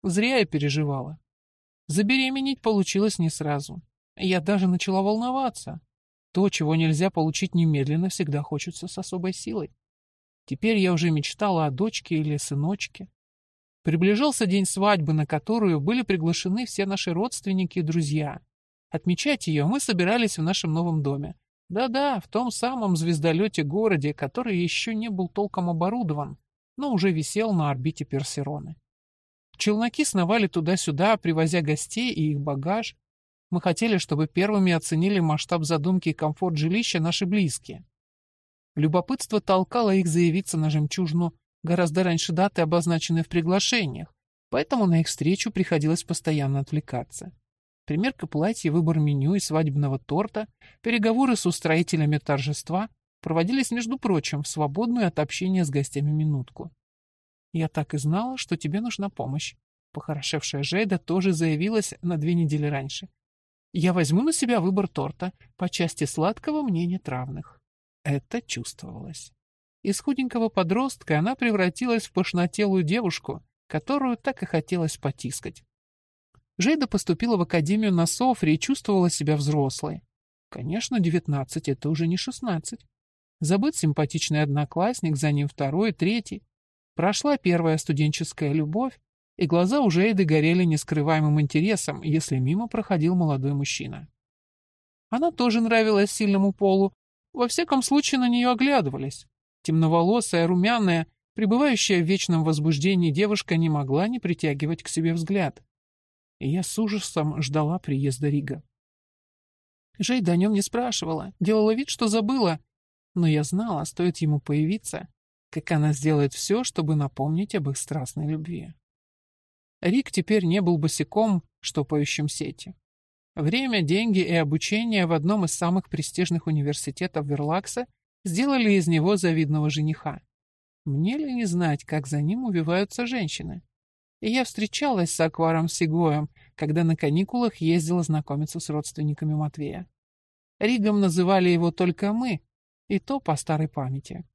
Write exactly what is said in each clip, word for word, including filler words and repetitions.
Зря я переживала. Забеременеть получилось не сразу. Я даже начала волноваться. То, чего нельзя получить немедленно, всегда хочется с особой силой. Теперь я уже мечтала о дочке или сыночке. Приближался день свадьбы, на которую были приглашены все наши родственники и друзья. Отмечать ее мы собирались в нашем новом доме. Да-да, в том самом звездолете-городе, который еще не был толком оборудован, но уже висел на орбите Персероны. Челноки сновали туда-сюда, привозя гостей и их багаж. Мы хотели, чтобы первыми оценили масштаб задумки и комфорт жилища наши близкие. Любопытство толкало их заявиться на жемчужину гораздо раньше даты, обозначенной в приглашениях, поэтому на их встречу приходилось постоянно отвлекаться. Примерка платья, выбор меню и свадебного торта, переговоры с устроителями торжества проводились, между прочим, в свободную от общения с гостями минутку. «Я так и знала, что тебе нужна помощь». Похорошевшая Жейда тоже заявилась на две недели раньше. «Я возьму на себя выбор торта. По части сладкого мне нет равных». Это чувствовалось. Из худенького подростка она превратилась в пышнотелую девушку, которую так и хотелось потискать. Жейда поступила в академию на Софре и чувствовала себя взрослой. Конечно, девятнадцать — это уже не шестнадцать. Забыт симпатичный одноклассник, за ним второй, третий. Прошла первая студенческая любовь, и глаза у Жейды горели нескрываемым интересом, если мимо проходил молодой мужчина. Она тоже нравилась сильному полу, во всяком случае на нее оглядывались. Темноволосая, румяная, пребывающая в вечном возбуждении девушка не могла не притягивать к себе взгляд. И я с ужасом ждала приезда Рига. Жейда о нем не спрашивала, делала вид, что забыла, но я знала, стоит ему появиться, как она сделает все, чтобы напомнить об их страстной любви. Рик теперь не был босиком, штопающим сети. Время, деньги и обучение в одном из самых престижных университетов Верлакса сделали из него завидного жениха. Мне ли не знать, как за ним увиваются женщины? И я встречалась с Акваром Сигоем, когда на каникулах ездила знакомиться с родственниками Матвея. Ригом называли его только мы, и то по старой памяти.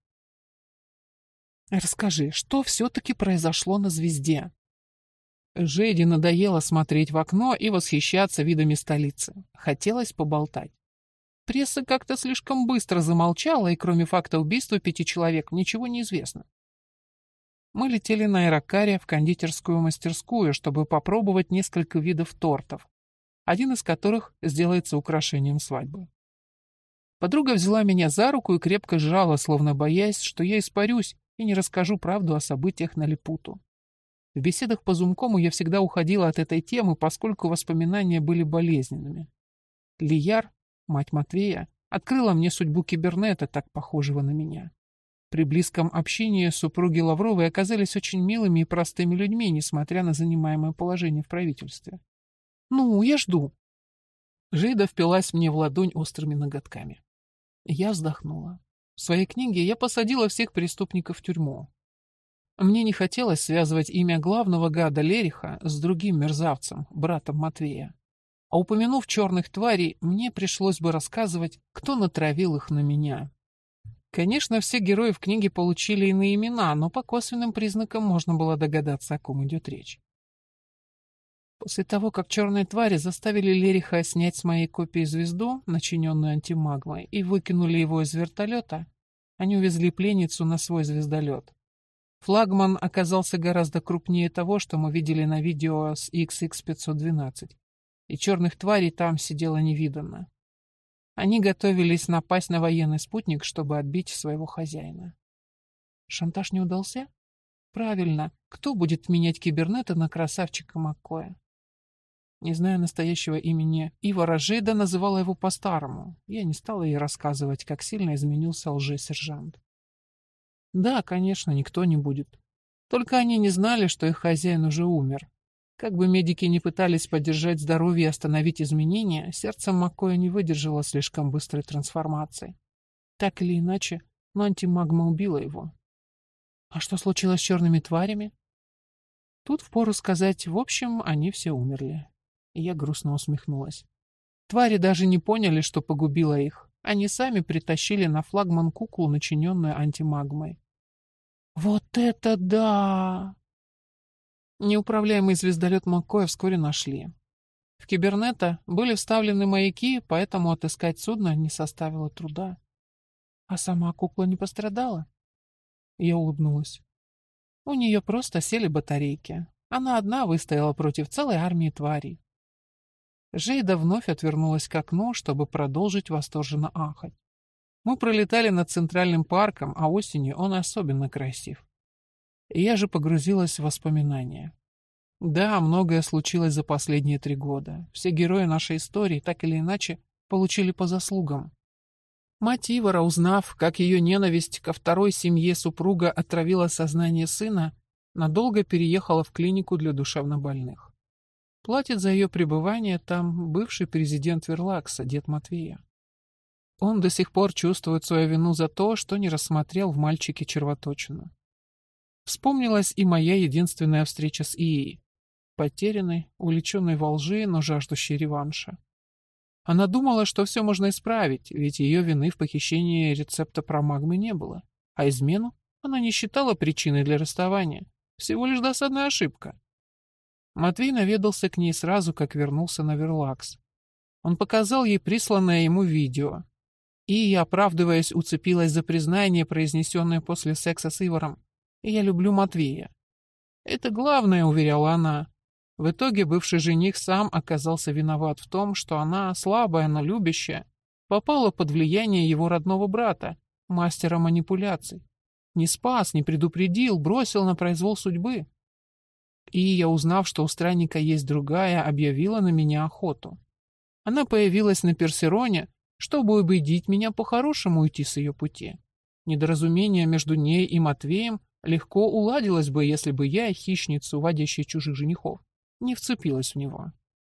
«Расскажи, что все-таки произошло на звезде?» Жейде надоело смотреть в окно и восхищаться видами столицы. Хотелось поболтать. Пресса как-то слишком быстро замолчала, и кроме факта убийства пяти человек ничего не известно. Мы летели на аэрокаре в кондитерскую мастерскую, чтобы попробовать несколько видов тортов, один из которых сделается украшением свадьбы. Подруга взяла меня за руку и крепко сжала, словно боясь, что я испарюсь и не расскажу правду о событиях на Липуту. В беседах по зумкому я всегда уходила от этой темы, поскольку воспоминания были болезненными. Лияр, мать Матвея, открыла мне судьбу кибернета, так похожего на меня. При близком общении супруги Лавровой оказались очень милыми и простыми людьми, несмотря на занимаемое положение в правительстве. «Ну, я жду». Жейда впилась мне в ладонь острыми ноготками. Я вздохнула. В своей книге я посадила всех преступников в тюрьму. Мне не хотелось связывать имя главного гада Лериха с другим мерзавцем, братом Матвея. А упомянув черных тварей, мне пришлось бы рассказывать, кто натравил их на меня. Конечно, все герои в книге получили иные имена, но по косвенным признакам можно было догадаться, о ком идет речь. После того, как черные твари заставили Лериха снять с моей копии звезду, начиненную антимагмой, и выкинули его из вертолета, они увезли пленницу на свой звездолет. Флагман оказался гораздо крупнее того, что мы видели на видео с икс икс пятьсот двенадцать, и черных тварей там сидело невиданно. Они готовились напасть на военный спутник, чтобы отбить своего хозяина. Шантаж не удался? Правильно, кто будет менять кибернета на красавчика Маккоя? Не зная настоящего имени, Ива Жейда называла его по-старому. Я не стала ей рассказывать, как сильно изменился лже-сержант. Да, конечно, никто не будет. Только они не знали, что их хозяин уже умер. Как бы медики ни пытались поддержать здоровье и остановить изменения, сердце Маккоя не выдержало слишком быстрой трансформации. Так или иначе, но антимагма убила его. А что случилось с черными тварями? Тут впору сказать, в общем, они все умерли. И я грустно усмехнулась. Твари даже не поняли, что погубило их. Они сами притащили на флагман куклу, начиненную антимагмой. Вот это да! Неуправляемый звездолет Маккоя вскоре нашли. В кибернета были вставлены маяки, поэтому отыскать судно не составило труда. А сама кукла не пострадала? Я улыбнулась. У нее просто сели батарейки. Она одна выстояла против целой армии тварей. Жейда вновь отвернулась к окну, чтобы продолжить восторженно ахать. Мы пролетали над Центральным парком, а осенью он особенно красив. И я же погрузилась в воспоминания. Да, многое случилось за последние три года. Все герои нашей истории так или иначе получили по заслугам. Мать Ивара, узнав, как ее ненависть ко второй семье супруга отравила сознание сына, надолго переехала в клинику для душевнобольных. Платит за ее пребывание там бывший президент Верлакса, дед Матвея. Он до сих пор чувствует свою вину за то, что не рассмотрел в мальчике червоточину. Вспомнилась и моя единственная встреча с Ией, потерянной, увлеченной во лжи, но жаждущей реванша. Она думала, что все можно исправить, ведь ее вины в похищении рецепта промагмы не было, а измену она не считала причиной для расставания, всего лишь досадная ошибка. Матвей наведался к ней сразу, как вернулся на Верлакс. Он показал ей присланное ему видео. И, оправдываясь, уцепилась за признание, произнесенное после секса с Иваром. «Я люблю Матвея». «Это главное», — уверяла она. В итоге бывший жених сам оказался виноват в том, что она, слабая, но любящая, попала под влияние его родного брата, мастера манипуляций. Не спас, не предупредил, бросил на произвол судьбы. И я, узнав, что у странника есть другая, объявила на меня охоту. Она появилась на Персероне, чтобы убедить меня по-хорошему уйти с ее пути. Недоразумение между ней и Матвеем легко уладилось бы, если бы я, хищница, уводящая чужих женихов, не вцепилась в него.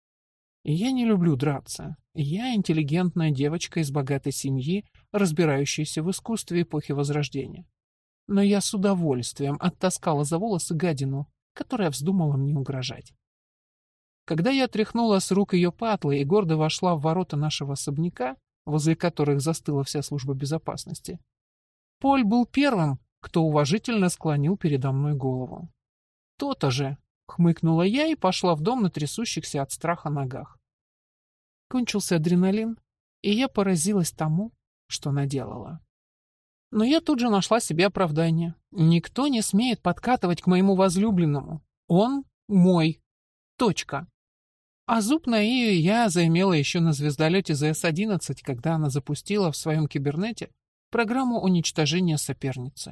И я не люблю драться. Я интеллигентная девочка из богатой семьи, разбирающаяся в искусстве эпохи Возрождения. Но я с удовольствием оттаскала за волосы гадину, которая вздумала мне угрожать. Когда я тряхнула с рук ее патлы и гордо вошла в ворота нашего особняка, возле которых застыла вся служба безопасности, Поль был первым, кто уважительно склонил передо мной голову. «То-то же!» — хмыкнула я и пошла в дом на трясущихся от страха ногах. Кончился адреналин, и я поразилась тому, что наделала. Но я тут же нашла себе оправдание. Никто не смеет подкатывать к моему возлюбленному. Он мой. Точка. А зуб на Ию я заимела еще на звездолете зэ эс одиннадцать, когда она запустила в своем кибернете программу уничтожения соперницы.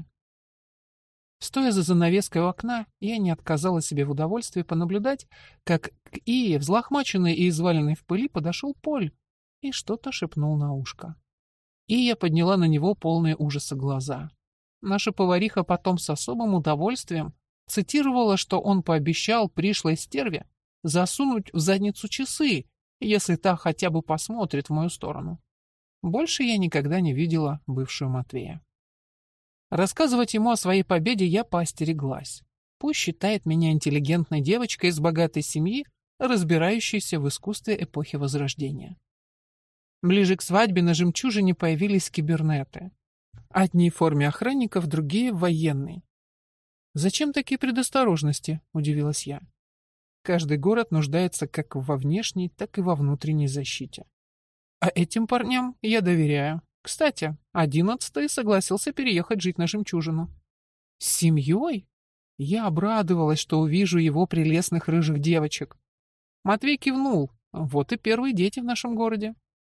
Стоя за занавеской у окна, я не отказала себе в удовольствии понаблюдать, как к Ие, взлохмаченной и изваленной в пыли, подошел Поль и что-то шепнул на ушко. И я подняла на него полные ужаса глаза. Наша повариха потом с особым удовольствием цитировала, что он пообещал пришлой стерве засунуть в задницу часы, если та хотя бы посмотрит в мою сторону. Больше я никогда не видела бывшую Матвея. Рассказывать ему о своей победе я поостереглась. Пусть считает меня интеллигентной девочкой из богатой семьи, разбирающейся в искусстве эпохи Возрождения. Ближе к свадьбе на «Жемчужине» появились кибернеты. Одни в форме охранников, другие в военной. «Зачем такие предосторожности?» – удивилась я. Каждый город нуждается как во внешней, так и во внутренней защите. А этим парням я доверяю. Кстати, одиннадцатый согласился переехать жить на «Жемчужину». С семьей? Я обрадовалась, что увижу его прелестных рыжих девочек. Матвей кивнул. Вот и первые дети в нашем городе.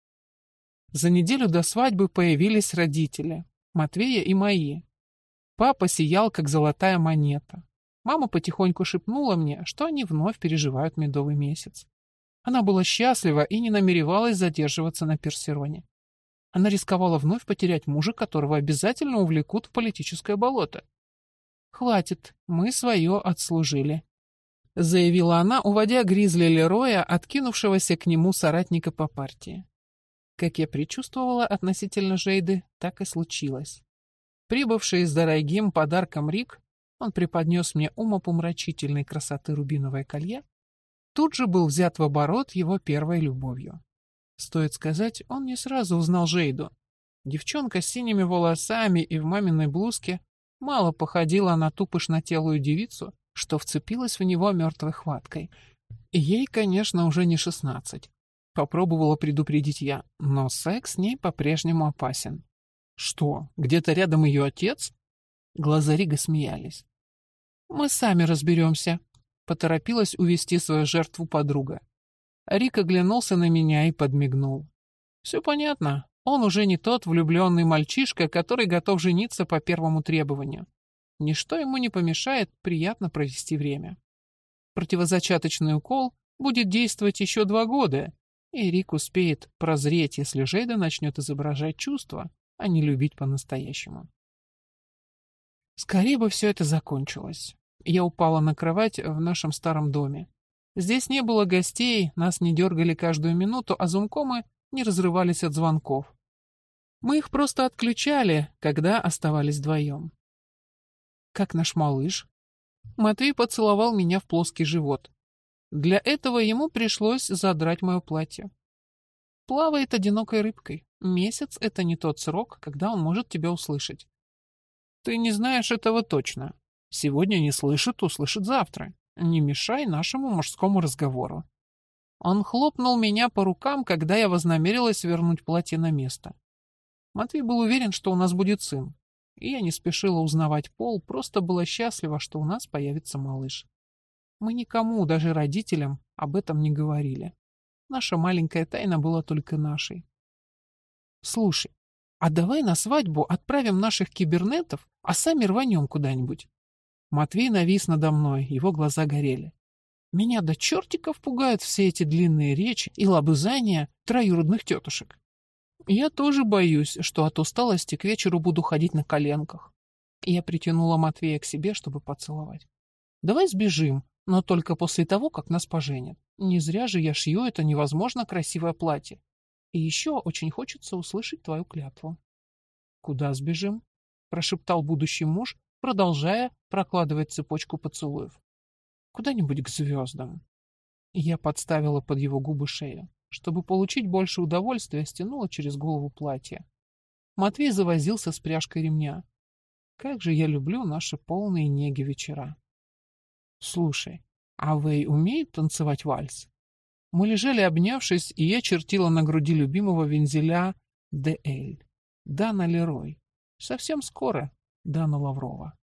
За неделю до свадьбы появились родители, Матвея и мои. Папа сиял, как золотая монета. Мама потихоньку шепнула мне, что они вновь переживают медовый месяц. Она была счастлива и не намеревалась задерживаться на Персероне. Она рисковала вновь потерять мужа, которого обязательно увлекут в политическое болото. «Хватит, мы свое отслужили», — заявила она, уводя Гризли Лероя, откинувшегося к нему соратника по партии. Как я предчувствовала относительно Жейды, так и случилось. Прибывший с дорогим подарком Рик, он преподнес мне умопомрачительной красоты рубиновое колье, тут же был взят в оборот его первой любовью. Стоит сказать, он не сразу узнал Жейду. Девчонка с синими волосами и в маминой блузке мало походила на ту пышнотелую девицу, что вцепилась в него мертвой хваткой. Ей, конечно, уже не шестнадцать. Попробовала предупредить я, но секс с ней по-прежнему опасен. Что, где-то рядом ее отец? Глаза Рига смеялись. Мы сами разберемся. Поторопилась увести свою жертву подруга. Рик оглянулся на меня и подмигнул. Все понятно. Он уже не тот влюбленный мальчишка, который готов жениться по первому требованию. Ничто ему не помешает приятно провести время. Противозачаточный укол будет действовать еще два года, и Рик успеет прозреть, если Жейда начнет изображать чувства, а не любить по-настоящему. Скорее бы все это закончилось. Я упала на кровать в нашем старом доме. Здесь не было гостей, нас не дергали каждую минуту, а зумкомы не разрывались от звонков. Мы их просто отключали, когда оставались вдвоем. Как наш малыш? Матвей поцеловал меня в плоский живот. Для этого ему пришлось задрать мое платье. Плавает одинокой рыбкой. Месяц — это не тот срок, когда он может тебя услышать. Ты не знаешь этого точно. Сегодня не слышит, услышит завтра. Не мешай нашему мужскому разговору. Он хлопнул меня по рукам, когда я вознамерилась вернуть платье на место. Матвей был уверен, что у нас будет сын. И я не спешила узнавать пол, просто была счастлива, что у нас появится малыш. Мы никому, даже родителям, об этом не говорили. Наша маленькая тайна была только нашей. Слушай, а давай на свадьбу отправим наших кибернетов, а сами рванем куда-нибудь. Матвей навис надо мной, его глаза горели. Меня до чертиков пугают все эти длинные речи и лобызания троюродных тетушек. Я тоже боюсь, что от усталости к вечеру буду ходить на коленках. Я притянула Матвея к себе, чтобы поцеловать. Давай сбежим, но только после того, как нас поженят. Не зря же я шью это невозможно красивое платье. И еще очень хочется услышать твою клятву. Куда сбежим? Прошептал будущий муж, продолжая прокладывать цепочку поцелуев. Куда-нибудь к звездам. Я подставила под его губы шею. Чтобы получить больше удовольствия, стянула через голову платье. Матвей завозился с пряжкой ремня. Как же я люблю наши полные неги вечера. Слушай, а Вэй умеет танцевать вальс? Мы лежали обнявшись, и я чертила на груди любимого вензеля Де Эль. Дана Лерой. Совсем скоро Дана Лаврова.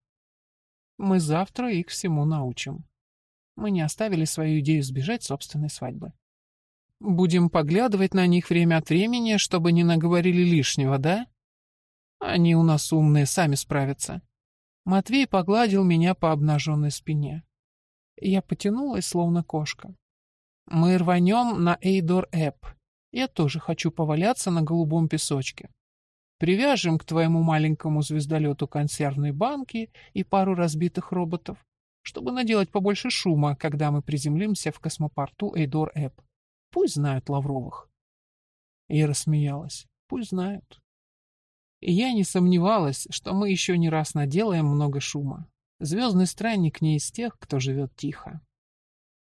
Мы завтра их всему научим. Мы не оставили свою идею сбежать с собственной свадьбы. Будем поглядывать на них время от времени, чтобы не наговорили лишнего, да? Они у нас умные, сами справятся. Матвей погладил меня по обнаженной спине. Я потянулась, словно кошка. Мы рванем на Эйдор-Эп. Я тоже хочу поваляться на голубом песочке. Привяжем к твоему маленькому звездолету консервные банки и пару разбитых роботов, чтобы наделать побольше шума, когда мы приземлимся в космопорту Эйдор-Эп. Пусть знают Лавровых. Я рассмеялась. Пусть знают. И я не сомневалась, что мы еще не раз наделаем много шума. Звездный странник не из тех, кто живет тихо.